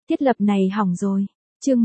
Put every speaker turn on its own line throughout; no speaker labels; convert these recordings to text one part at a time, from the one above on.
Thiết lập này hỏng rồi. Chương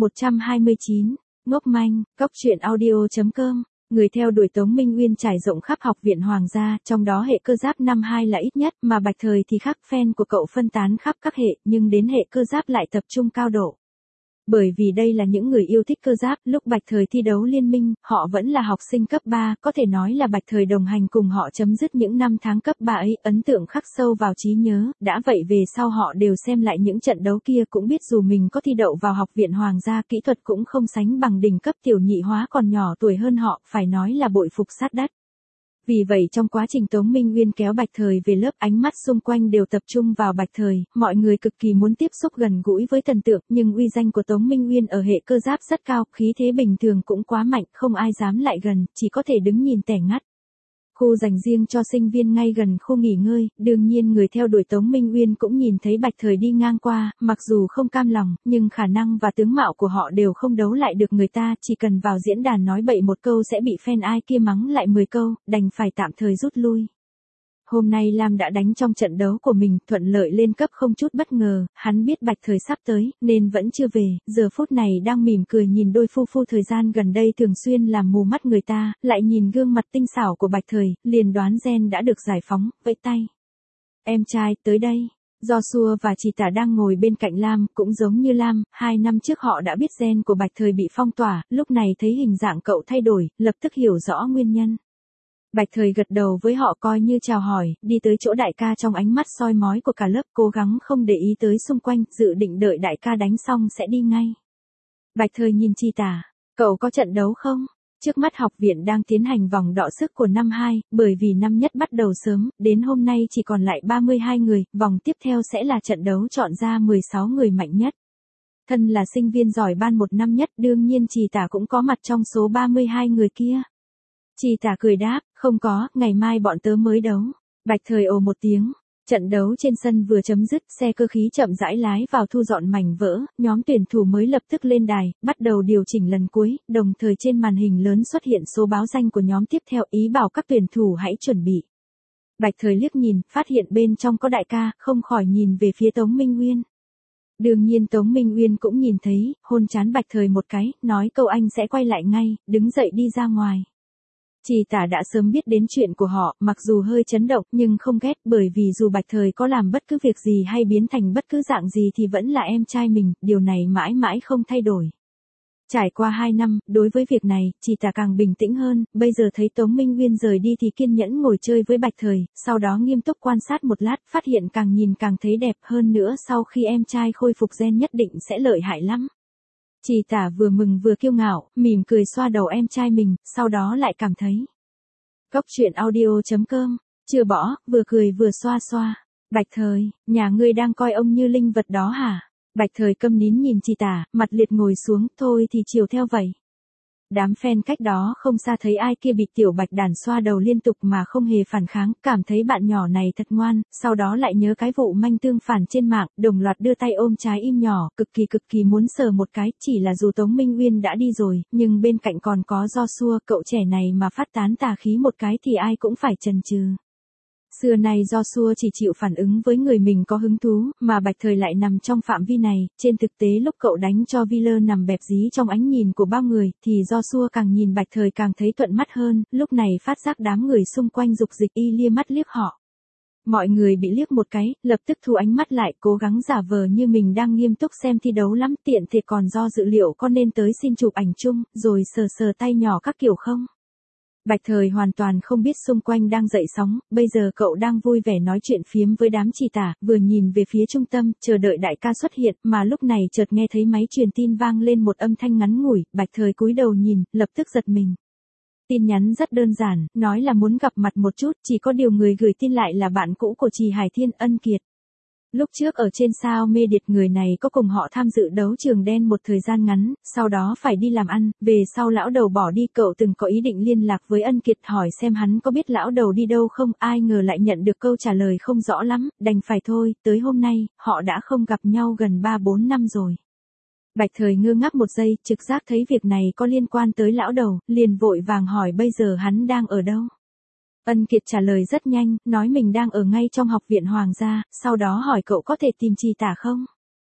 129, ngốc manh, cóc.audio.com. Người theo đuổi Tống Minh Uyên trải rộng khắp học viện Hoàng gia, trong đó hệ cơ giáp năm 2 là ít nhất, mà Bạch Thời thì khác, fan của cậu phân tán khắp các hệ, nhưng đến hệ cơ giáp lại tập trung cao độ. Bởi vì đây là những người yêu thích cơ giáp, lúc Bạch Thời thi đấu liên minh, họ vẫn là học sinh cấp 3, có thể nói là Bạch Thời đồng hành cùng họ chấm dứt những năm tháng cấp 3 ấy, ấn tượng khắc sâu vào trí nhớ, đã vậy về sau họ đều xem lại những trận đấu kia cũng biết dù mình có thi đậu vào học viện Hoàng gia kỹ thuật cũng không sánh bằng đỉnh cấp tiểu nhị hóa còn nhỏ tuổi hơn họ, phải nói là bội phục sát đất. Vì vậy trong quá trình Tống Minh Uyên kéo Bạch Thời về lớp, ánh mắt xung quanh đều tập trung vào Bạch Thời, mọi người cực kỳ muốn tiếp xúc gần gũi với thần tượng, nhưng uy danh của Tống Minh Uyên ở hệ cơ giáp rất cao, khí thế bình thường cũng quá mạnh, không ai dám lại gần, chỉ có thể đứng nhìn tẻ ngắt. Khu dành riêng cho sinh viên ngay gần khu nghỉ ngơi, đương nhiên người theo đuổi Tống Minh Uyên cũng nhìn thấy Bạch Thời đi ngang qua, mặc dù không cam lòng, nhưng khả năng và tướng mạo của họ đều không đấu lại được người ta, chỉ cần vào diễn đàn nói bậy một câu sẽ bị fan ai kia mắng lại 10 câu, đành phải tạm thời rút lui. Hôm nay Lam đã đánh trong trận đấu của mình, thuận lợi lên cấp không chút bất ngờ, hắn biết Bạch Thời sắp tới, nên vẫn chưa về, giờ phút này đang mỉm cười nhìn đôi phu thời gian gần đây thường xuyên làm mù mắt người ta, lại nhìn gương mặt tinh xảo của Bạch Thời, liền đoán gen đã được giải phóng, vẫy tay. Em trai, tới đây. Joshua và chị Tả đang ngồi bên cạnh Lam, cũng giống như Lam, 2 năm trước họ đã biết gen của Bạch Thời bị phong tỏa, lúc này thấy hình dạng cậu thay đổi, lập tức hiểu rõ nguyên nhân. Bạch Thời gật đầu với họ coi như chào hỏi, đi tới chỗ đại ca trong ánh mắt soi mói của cả lớp, cố gắng không để ý tới xung quanh, dự định đợi đại ca đánh xong sẽ đi ngay. Bạch Thời nhìn Chi Tả, cậu có trận đấu không? Trước mắt học viện đang tiến hành vòng đọ sức của năm 2, bởi vì năm nhất bắt đầu sớm, đến hôm nay chỉ còn lại 32 người, vòng tiếp theo sẽ là trận đấu chọn ra 16 người mạnh nhất. Thân là sinh viên giỏi ban một năm nhất, đương nhiên Chi Tả cũng có mặt trong số 32 người kia. Chi Tả cười đáp, không có, ngày mai bọn tớ mới đấu. Bạch Thời ồ một tiếng. Trận đấu trên sân vừa chấm dứt, xe cơ khí chậm rãi lái vào thu dọn mảnh vỡ, nhóm tuyển thủ mới lập tức lên đài, bắt đầu điều chỉnh lần cuối, đồng thời trên màn hình lớn xuất hiện số báo danh của nhóm tiếp theo, ý bảo các tuyển thủ hãy chuẩn bị. Bạch Thời liếc nhìn, phát hiện bên trong có đại ca, không khỏi nhìn về phía Tống Minh Uyên. Đương nhiên Tống Minh Uyên cũng nhìn thấy, hôn trán Bạch Thời một cái, nói câu anh sẽ quay lại ngay, đứng dậy đi ra ngoài. Chi Tả đã sớm biết đến chuyện của họ, mặc dù hơi chấn động nhưng không ghét, bởi vì dù Bạch Thời có làm bất cứ việc gì hay biến thành bất cứ dạng gì thì vẫn là em trai mình, điều này mãi mãi không thay đổi. Trải qua 2 năm, đối với việc này, Chi Tả càng bình tĩnh hơn, bây giờ thấy Tống Minh Uyên rời đi thì kiên nhẫn ngồi chơi với Bạch Thời, sau đó nghiêm túc quan sát một lát, phát hiện càng nhìn càng thấy đẹp hơn nữa, sau khi em trai khôi phục gen nhất định sẽ lợi hại lắm. Chi Tả vừa mừng vừa kiêu ngạo, mỉm cười xoa đầu em trai mình, sau đó lại cảm thấy. Cóc.audio.com, chưa bỏ, vừa cười vừa xoa xoa. Bạch Thời, nhà ngươi đang coi ông như linh vật đó hả? Bạch Thời câm nín nhìn Chi Tả, mặt liệt ngồi xuống, thôi thì chiều theo vậy. Đám fan cách đó không xa thấy ai kia bị tiểu Bạch đàn xoa đầu liên tục mà không hề phản kháng, cảm thấy bạn nhỏ này thật ngoan, sau đó lại nhớ cái vụ manh tương phản trên mạng, đồng loạt đưa tay ôm trái im nhỏ, cực kỳ muốn sờ một cái, chỉ là dù Tống Minh Uyên đã đi rồi, nhưng bên cạnh còn có Joshua, cậu trẻ này mà phát tán tà khí một cái thì ai cũng phải chần chừ. Xưa nay Joshua chỉ chịu phản ứng với người mình có hứng thú, mà Bạch Thời lại nằm trong phạm vi này, trên thực tế lúc cậu đánh cho Wheeler nằm bẹp dí trong ánh nhìn của bao người, thì Joshua càng nhìn Bạch Thời càng thấy thuận mắt hơn, lúc này phát giác đám người xung quanh dục dịch y lia mắt liếc họ. Mọi người bị liếc một cái, lập tức thu ánh mắt lại, cố gắng giả vờ như mình đang nghiêm túc xem thi đấu lắm, tiện thể còn do dự liệu có nên tới xin chụp ảnh chung, rồi sờ tay nhỏ các kiểu không. Bạch Thời hoàn toàn không biết xung quanh đang dậy sóng, bây giờ cậu đang vui vẻ nói chuyện phiếm với đám Chi Tả, vừa nhìn về phía trung tâm, chờ đợi đại ca xuất hiện, mà lúc này chợt nghe thấy máy truyền tin vang lên một âm thanh ngắn ngủi, Bạch Thời cúi đầu nhìn, lập tức giật mình. Tin nhắn rất đơn giản, nói là muốn gặp mặt một chút, chỉ có điều người gửi tin lại là bạn cũ của Trì Hải Thiên, Ân Kiệt. Lúc trước ở trên sao mê điệt người này có cùng họ tham dự đấu trường đen một thời gian ngắn, sau đó phải đi làm ăn, về sau lão đầu bỏ đi, cậu từng có ý định liên lạc với Ân Kiệt hỏi xem hắn có biết lão đầu đi đâu không, ai ngờ lại nhận được câu trả lời không rõ lắm, đành phải thôi, tới hôm nay, họ đã không gặp nhau gần 3-4 năm rồi. Bạch Thời ngơ ngác một giây, trực giác thấy việc này có liên quan tới lão đầu, liền vội vàng hỏi bây giờ hắn đang ở đâu. Ân Kiệt trả lời rất nhanh, nói mình đang ở ngay trong học viện Hoàng gia, sau đó hỏi cậu có thể tìm Chi Tả không?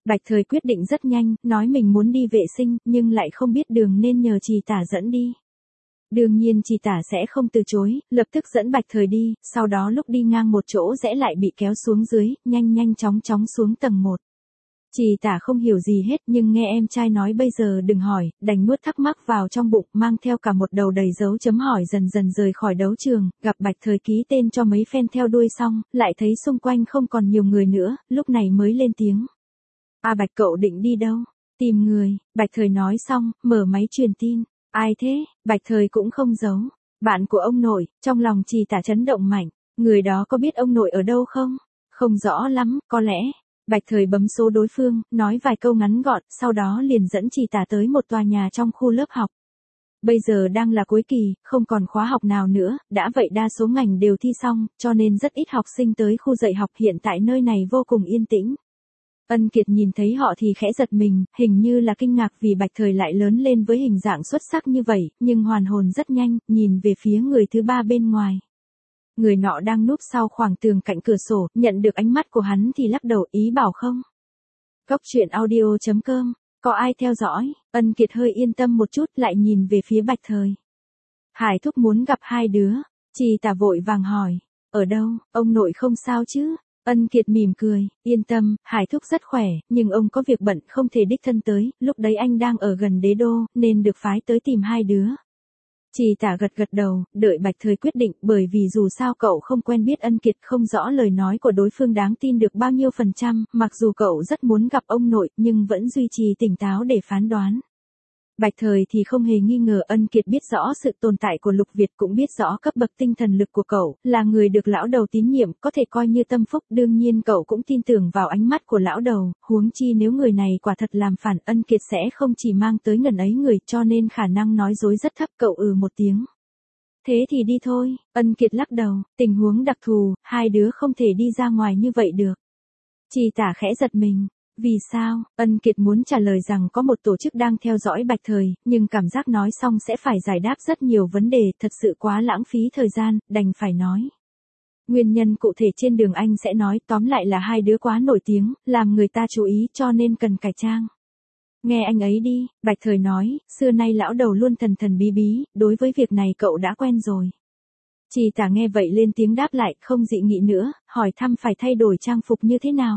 Bạch Thời quyết định rất nhanh, nói mình muốn đi vệ sinh, nhưng lại không biết đường nên nhờ Trì Tả dẫn đi. Đương nhiên Trì Tả sẽ không từ chối, lập tức dẫn Bạch Thời đi, sau đó lúc đi ngang một chỗ rẽ lại bị kéo xuống dưới, nhanh chóng xuống tầng 1. Trì Tả không hiểu gì hết nhưng nghe em trai nói bây giờ đừng hỏi, đành nuốt thắc mắc vào trong bụng, mang theo cả một đầu đầy dấu chấm hỏi dần dần rời khỏi đấu trường, gặp Bạch Thời ký tên cho mấy fan theo đuôi xong, lại thấy xung quanh không còn nhiều người nữa, lúc này mới lên tiếng. Bạch cậu định đi đâu? Tìm người, Bạch Thời nói xong, mở máy truyền tin. Ai thế? Bạch Thời cũng không giấu. Bạn của ông nội, trong lòng Trì Tả chấn động mạnh. Người đó có biết ông nội ở đâu không? Không rõ lắm, có lẽ. Bạch Thời bấm số đối phương, nói vài câu ngắn gọn, sau đó liền dẫn Trì Tả tới một tòa nhà trong khu lớp học. Bây giờ đang là cuối kỳ, không còn khóa học nào nữa, đã vậy đa số ngành đều thi xong, cho nên rất ít học sinh tới khu dạy học, hiện tại nơi này vô cùng yên tĩnh. Ân Kiệt nhìn thấy họ thì khẽ giật mình, hình như là kinh ngạc vì Bạch Thời lại lớn lên với hình dạng xuất sắc như vậy, nhưng hoàn hồn rất nhanh, nhìn về phía người thứ ba bên ngoài. Người nọ đang núp sau khoảng tường cạnh cửa sổ, nhận được ánh mắt của hắn thì lắc đầu, ý bảo không. Góc truyện audio.com, có ai theo dõi? Ân Kiệt hơi yên tâm một chút, lại nhìn về phía Bạch Thời. Hải thúc muốn gặp hai đứa. Trì Tả vội vàng hỏi. Ở đâu, ông nội không sao chứ? Ân Kiệt mỉm cười, yên tâm, Hải thúc rất khỏe, nhưng ông có việc bận không thể đích thân tới, lúc đấy anh đang ở gần đế đô, nên được phái tới tìm hai đứa. Trì Tả gật đầu, đợi Bạch Thời quyết định, bởi vì dù sao cậu không quen biết Ân Kiệt, không rõ lời nói của đối phương đáng tin được bao nhiêu %, mặc dù cậu rất muốn gặp ông nội, nhưng vẫn duy trì tỉnh táo để phán đoán. Bạch Thời thì không hề nghi ngờ Ân Kiệt biết rõ sự tồn tại của Lục Việt, cũng biết rõ cấp bậc tinh thần lực của cậu, là người được lão đầu tín nhiệm, có thể coi như tâm phúc, đương nhiên cậu cũng tin tưởng vào ánh mắt của lão đầu, huống chi nếu người này quả thật làm phản, Ân Kiệt sẽ không chỉ mang tới ngần ấy người, cho nên khả năng nói dối rất thấp, cậu một tiếng. Thế thì đi thôi, Ân Kiệt lắc đầu, tình huống đặc thù, hai đứa không thể đi ra ngoài như vậy được. Trì Tả khẽ giật mình. Vì sao? Ân Kiệt muốn trả lời rằng có một tổ chức đang theo dõi Bạch Thời, nhưng cảm giác nói xong sẽ phải giải đáp rất nhiều vấn đề, thật sự quá lãng phí thời gian, đành phải nói. Nguyên nhân cụ thể trên đường anh sẽ nói, tóm lại là hai đứa quá nổi tiếng, làm người ta chú ý cho nên cần cải trang. Nghe anh ấy đi, Bạch Thời nói, xưa nay lão đầu luôn thần bí bí, đối với việc này cậu đã quen rồi. Trì Tả nghe vậy lên tiếng đáp lại, không dị nghị nữa, hỏi thăm phải thay đổi trang phục như thế nào.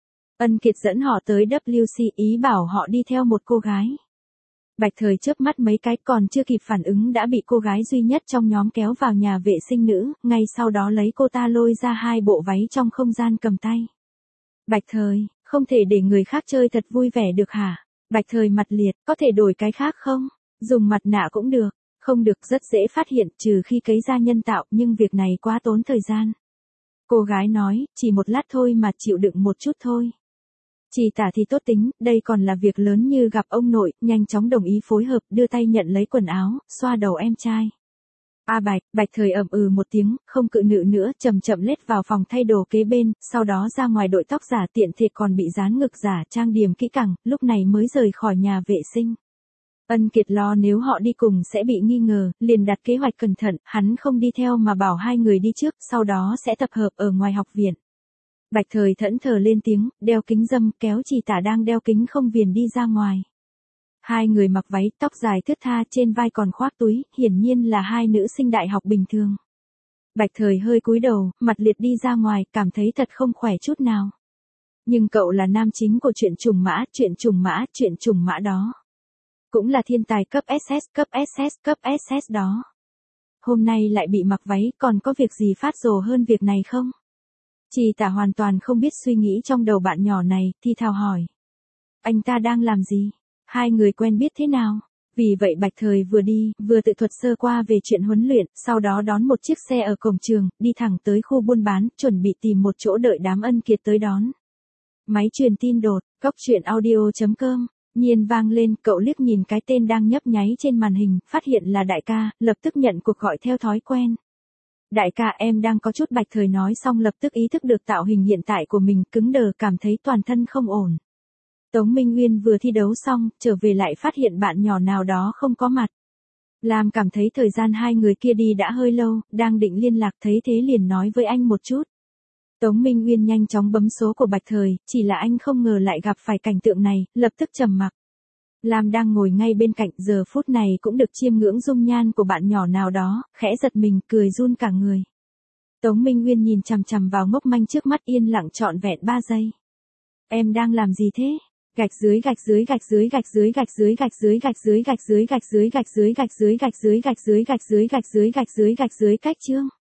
Ân Kiệt dẫn họ tới WC, ý bảo họ đi theo một cô gái. Bạch Thời chớp mắt mấy cái, còn chưa kịp phản ứng đã bị cô gái duy nhất trong nhóm kéo vào nhà vệ sinh nữ, ngay sau đó lấy cô ta lôi ra hai bộ váy trong không gian cầm tay. Bạch Thời, không thể để người khác chơi thật vui vẻ được hả? Bạch Thời mặt liệt, có thể đổi cái khác không? Dùng mặt nạ cũng được, không được, rất dễ phát hiện, trừ khi cấy da nhân tạo, nhưng việc này quá tốn thời gian. Cô gái nói, chỉ một lát thôi mà, chịu đựng một chút thôi. Trì Tả thì tốt tính, đây còn là việc lớn như gặp ông nội, nhanh chóng đồng ý phối hợp, đưa tay nhận lấy quần áo, xoa đầu em trai. Bạch Thời một tiếng, không cự nữ nữa, chậm lết vào phòng thay đồ kế bên, sau đó ra ngoài đội tóc giả, tiện thể còn bị dán ngực giả, trang điểm kỹ càng, lúc này mới rời khỏi nhà vệ sinh. Ân Kiệt lo nếu họ đi cùng sẽ bị nghi ngờ, liền đặt kế hoạch cẩn thận, hắn không đi theo mà bảo hai người đi trước, sau đó sẽ tập hợp ở ngoài học viện. Bạch Thời thẫn thờ lên tiếng, đeo kính râm, kéo Trì Tả đang đeo kính không viền đi ra ngoài. Hai người mặc váy, tóc dài thướt tha, trên vai còn khoác túi, hiển nhiên là hai nữ sinh đại học bình thường. Bạch Thời hơi cúi đầu, mặt liệt đi ra ngoài, cảm thấy thật không khỏe chút nào. Nhưng cậu là nam chính của chuyện trùng mã đó. Cũng là thiên tài cấp SS đó. Hôm nay lại bị mặc váy, còn có việc gì phát rồ hơn việc này không? Trì Tả hoàn toàn không biết suy nghĩ trong đầu bạn nhỏ này, thì thào hỏi. Anh ta đang làm gì? Hai người quen biết thế nào? Vì vậy Bạch Thời vừa đi, vừa tự thuật sơ qua về chuyện huấn luyện, sau đó đón một chiếc xe ở cổng trường, đi thẳng tới khu buôn bán, chuẩn bị tìm một chỗ đợi đám Ân Kiệt tới đón. Máy truyền tin đột, góc truyện audio.com, nhiên vang lên, cậu liếc nhìn cái tên đang nhấp nháy trên màn hình, phát hiện là đại ca, lập tức nhận cuộc gọi theo thói quen. Đại ca, em đang có chút. Bạch Thời nói xong lập tức ý thức được tạo hình hiện tại của mình, cứng đờ, cảm thấy toàn thân không ổn. Tống Minh Uyên vừa thi đấu xong, trở về lại phát hiện bạn nhỏ nào đó không có mặt. Lam cảm thấy thời gian hai người kia đi đã hơi lâu, đang định liên lạc, thấy thế liền nói với anh một chút. Tống Minh Uyên nhanh chóng bấm số của Bạch Thời, chỉ là anh không ngờ lại gặp phải cảnh tượng này, lập tức trầm mặc. Lam đang ngồi ngay bên cạnh, giờ phút này cũng được chiêm ngưỡng dung nhan của bạn nhỏ nào đó, khẽ giật mình, cười run cả người. Tống Minh Uyên nhìn chằm chằm vào ngốc manh trước mắt, yên lặng trọn vẹn 3 giây. Em đang làm gì thế? Gạch dưới gạch dưới gạch dưới gạch dưới gạch dưới gạch dưới gạch dưới gạch dưới gạch dưới gạch dưới gạch dưới gạch dưới gạch dưới gạch dưới gạch dưới gạch dưới gạch dưới cách chương.